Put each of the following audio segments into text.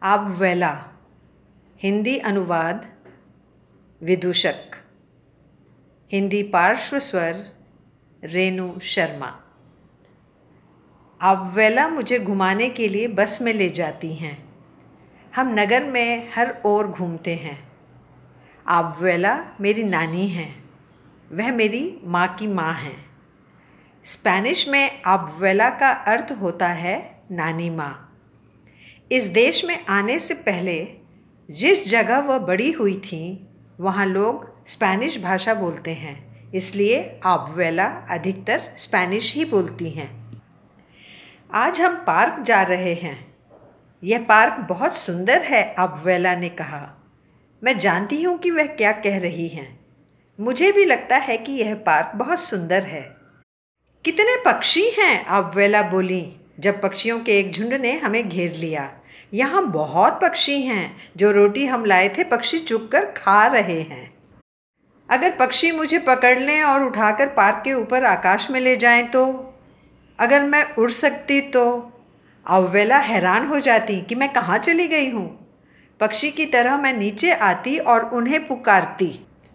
आबवेला। हिंदी अनुवाद विदूषक। हिंदी पार्श्व स्वर रेणु शर्मा। आबवेला मुझे घुमाने के लिए बस में ले जाती हैं। हम नगर में हर ओर घूमते हैं। आबवेला मेरी नानी हैं। वह मेरी माँ की माँ हैं। स्पेनिश में आबवेला का अर्थ होता है नानी माँ। इस देश में आने से पहले जिस जगह वह बड़ी हुई थी वहाँ लोग स्पेनिश भाषा बोलते हैं, इसलिए आबवेला अधिकतर स्पेनिश ही बोलती हैं। आज हम पार्क जा रहे हैं। यह पार्क बहुत सुंदर है, आबवेला ने कहा। मैं जानती हूँ कि वह क्या कह रही हैं। मुझे भी लगता है कि यह पार्क बहुत सुंदर है। कितने पक्षी हैं, आबवेला बोली जब पक्षियों के एक झुंड ने हमें घेर लिया। यहाँ बहुत पक्षी हैं। जो रोटी हम लाए थे पक्षी चुग कर खा रहे हैं। अगर पक्षी मुझे पकड़ लें और उठाकर पार्क के ऊपर आकाश में ले जाएं तो? अगर मैं उड़ सकती तो? आबवेला हैरान हो जाती कि मैं कहाँ चली गई हूँ। पक्षी की तरह मैं नीचे आती और उन्हें पुकारती।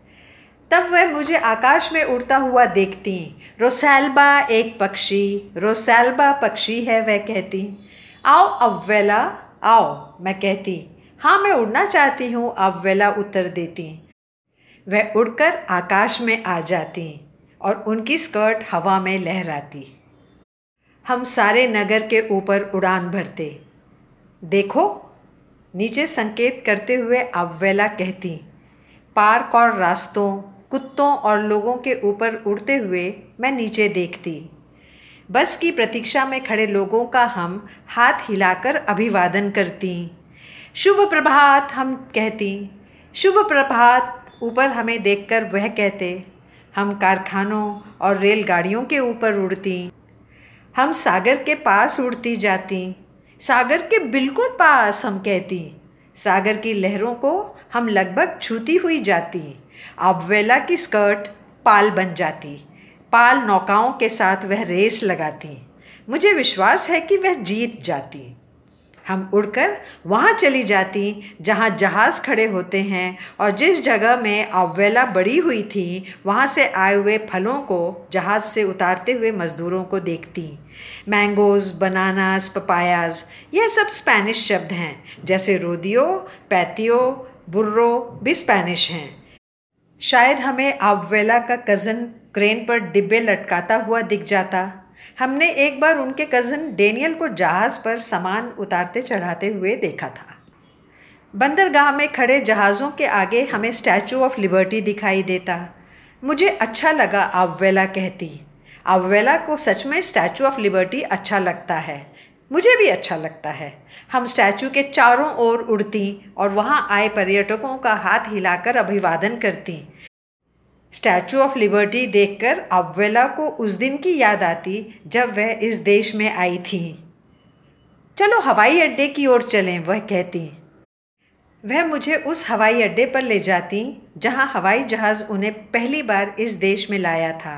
तब वह मुझे आकाश में उड़ता हुआ देखती। रोसैल्बा एक पक्षी, रोसैल्बा पक्षी है, वह कहती। आओ आबवेला आओ, मैं कहती। हाँ, मैं उड़ना चाहती हूँ, आबवेला उत्तर देती। वह उड़कर आकाश में आ जाती और उनकी स्कर्ट हवा में लहराती। हम सारे नगर के ऊपर उड़ान भरते। देखो, नीचे संकेत करते हुए आबवेला कहती। पार्क और रास्तों, कुत्तों और लोगों के ऊपर उड़ते हुए मैं नीचे देखती। बस की प्रतीक्षा में खड़े लोगों का हम हाथ हिलाकर अभिवादन करती। शुभ प्रभात, हम कहती। शुभ प्रभात, ऊपर हमें देखकर वह कहते। हम कारखानों और रेलगाड़ियों के ऊपर उड़ती। हम सागर के पास उड़ती जाती। सागर के बिल्कुल पास, हम कहती। सागर की लहरों को हम लगभग छूती हुई जाती। आबवेला की स्कर्ट पाल बन जाती। पाल नौकाओं के साथ वह रेस लगाती। मुझे विश्वास है कि वह जीत जाती। हम उड़कर वहाँ चली जाती जहाँ जहाज़ खड़े होते हैं और जिस जगह में आबवेला बड़ी हुई थी वहाँ से आए हुए फलों को जहाज़ से उतारते हुए मज़दूरों को देखती। मैंगोज़, बनानास, पपायाज़, यह सब स्पेनिश शब्द हैं। जैसे रोदियो, पैतियो, बुर्रो भी स्पेनिश हैं। शायद हमें आबवेला का कज़न क्रेन पर डिब्बे लटकाता हुआ दिख जाता। हमने एक बार उनके कज़न डेनियल को जहाज़ पर सामान उतारते चढ़ाते हुए देखा था। बंदरगाह में खड़े जहाज़ों के आगे हमें स्टैचू ऑफ लिबर्टी दिखाई देता। मुझे अच्छा लगा, आबवेला कहती। आबवेला को सच में स्टैचू ऑफ लिबर्टी अच्छा लगता है। मुझे भी अच्छा लगता है। हम स्टैचू के चारों ओर उड़ती और वहाँ आए पर्यटकों का हाथ हिलाकर अभिवादन करती। स्टैचू ऑफ लिबर्टी देखकर आबवेला को उस दिन की याद आती जब वह इस देश में आई थी। चलो हवाई अड्डे की ओर चलें, वह कहती। वह मुझे उस हवाई अड्डे पर ले जाती जहाँ हवाई जहाज़ उन्हें पहली बार इस देश में लाया था।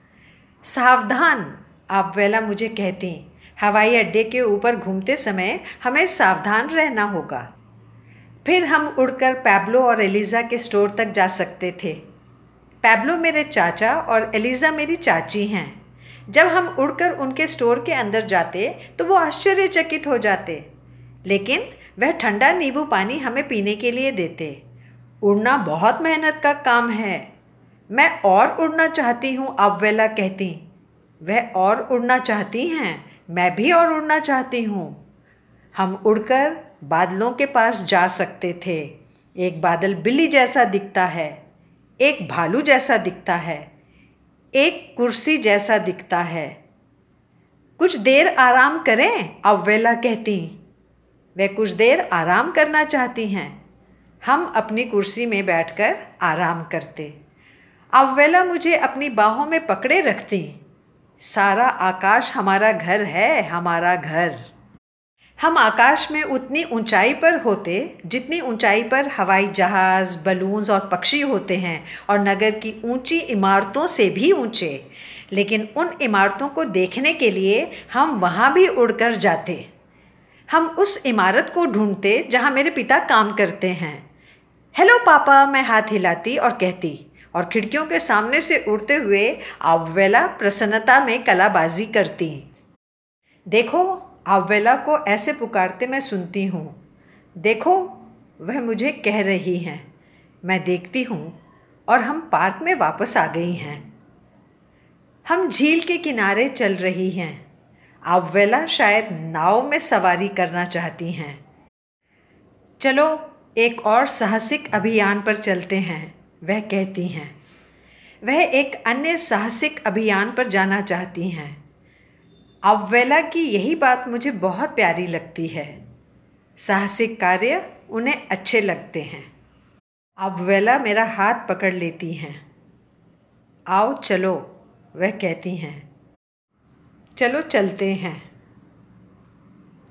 सावधान, आबवेला मुझे कहती। हवाई अड्डे के ऊपर घूमते समय हमें सावधान रहना होगा। फिर हम उड़कर पैब्लो और एलिज़ा के स्टोर तक जा सकते थे। पैब्लो मेरे चाचा और एलिज़ा मेरी चाची हैं। जब हम उड़कर उनके स्टोर के अंदर जाते तो वो आश्चर्यचकित हो जाते, लेकिन वह ठंडा नींबू पानी हमें पीने के लिए देते। उड़ना बहुत मेहनत का काम है। मैं और उड़ना चाहती हूँ, आबवेला कहती। वह और उड़ना चाहती हैं। मैं भी और उड़ना चाहती हूँ। हम उड़कर बादलों के पास जा सकते थे। एक बादल बिल्ली जैसा दिखता है, एक भालू जैसा दिखता है, एक कुर्सी जैसा दिखता है। कुछ देर आराम करें, आबवेला कहती। वे कुछ देर आराम करना चाहती हैं। हम अपनी कुर्सी में बैठकर आराम करते। आबवेला मुझे अपनी बाहों में पकड़े रखती। सारा आकाश हमारा घर है, हमारा घर। हम आकाश में उतनी ऊंचाई पर होते जितनी ऊंचाई पर हवाई जहाज़, बलून्स और पक्षी होते हैं, और नगर की ऊंची इमारतों से भी ऊंचे। लेकिन उन इमारतों को देखने के लिए हम वहाँ भी उड़कर जाते। हम उस इमारत को ढूंढते जहाँ मेरे पिता काम करते हैं। हेलो पापा, मैं हाथ हिलाती और कहती, और खिड़कियों के सामने से उड़ते हुए आव्वेला प्रसन्नता में कलाबाजी करती। देखो, आव्वेला को ऐसे पुकारते मैं सुनती हूँ। देखो, वह मुझे कह रही हैं। मैं देखती हूँ और हम पार्क में वापस आ गई हैं। हम झील के किनारे चल रही हैं। आव्वेला शायद नाव में सवारी करना चाहती हैं। चलो एक और साहसिक अभियान पर चलते हैं, वह कहती हैं। वह एक अन्य साहसिक अभियान पर जाना चाहती हैं। आव्वेला की यही बात मुझे बहुत प्यारी लगती है। साहसिक कार्य उन्हें अच्छे लगते हैं। आव्वेला मेरा हाथ पकड़ लेती हैं। आओ चलो, वह कहती हैं। चलो चलते हैं।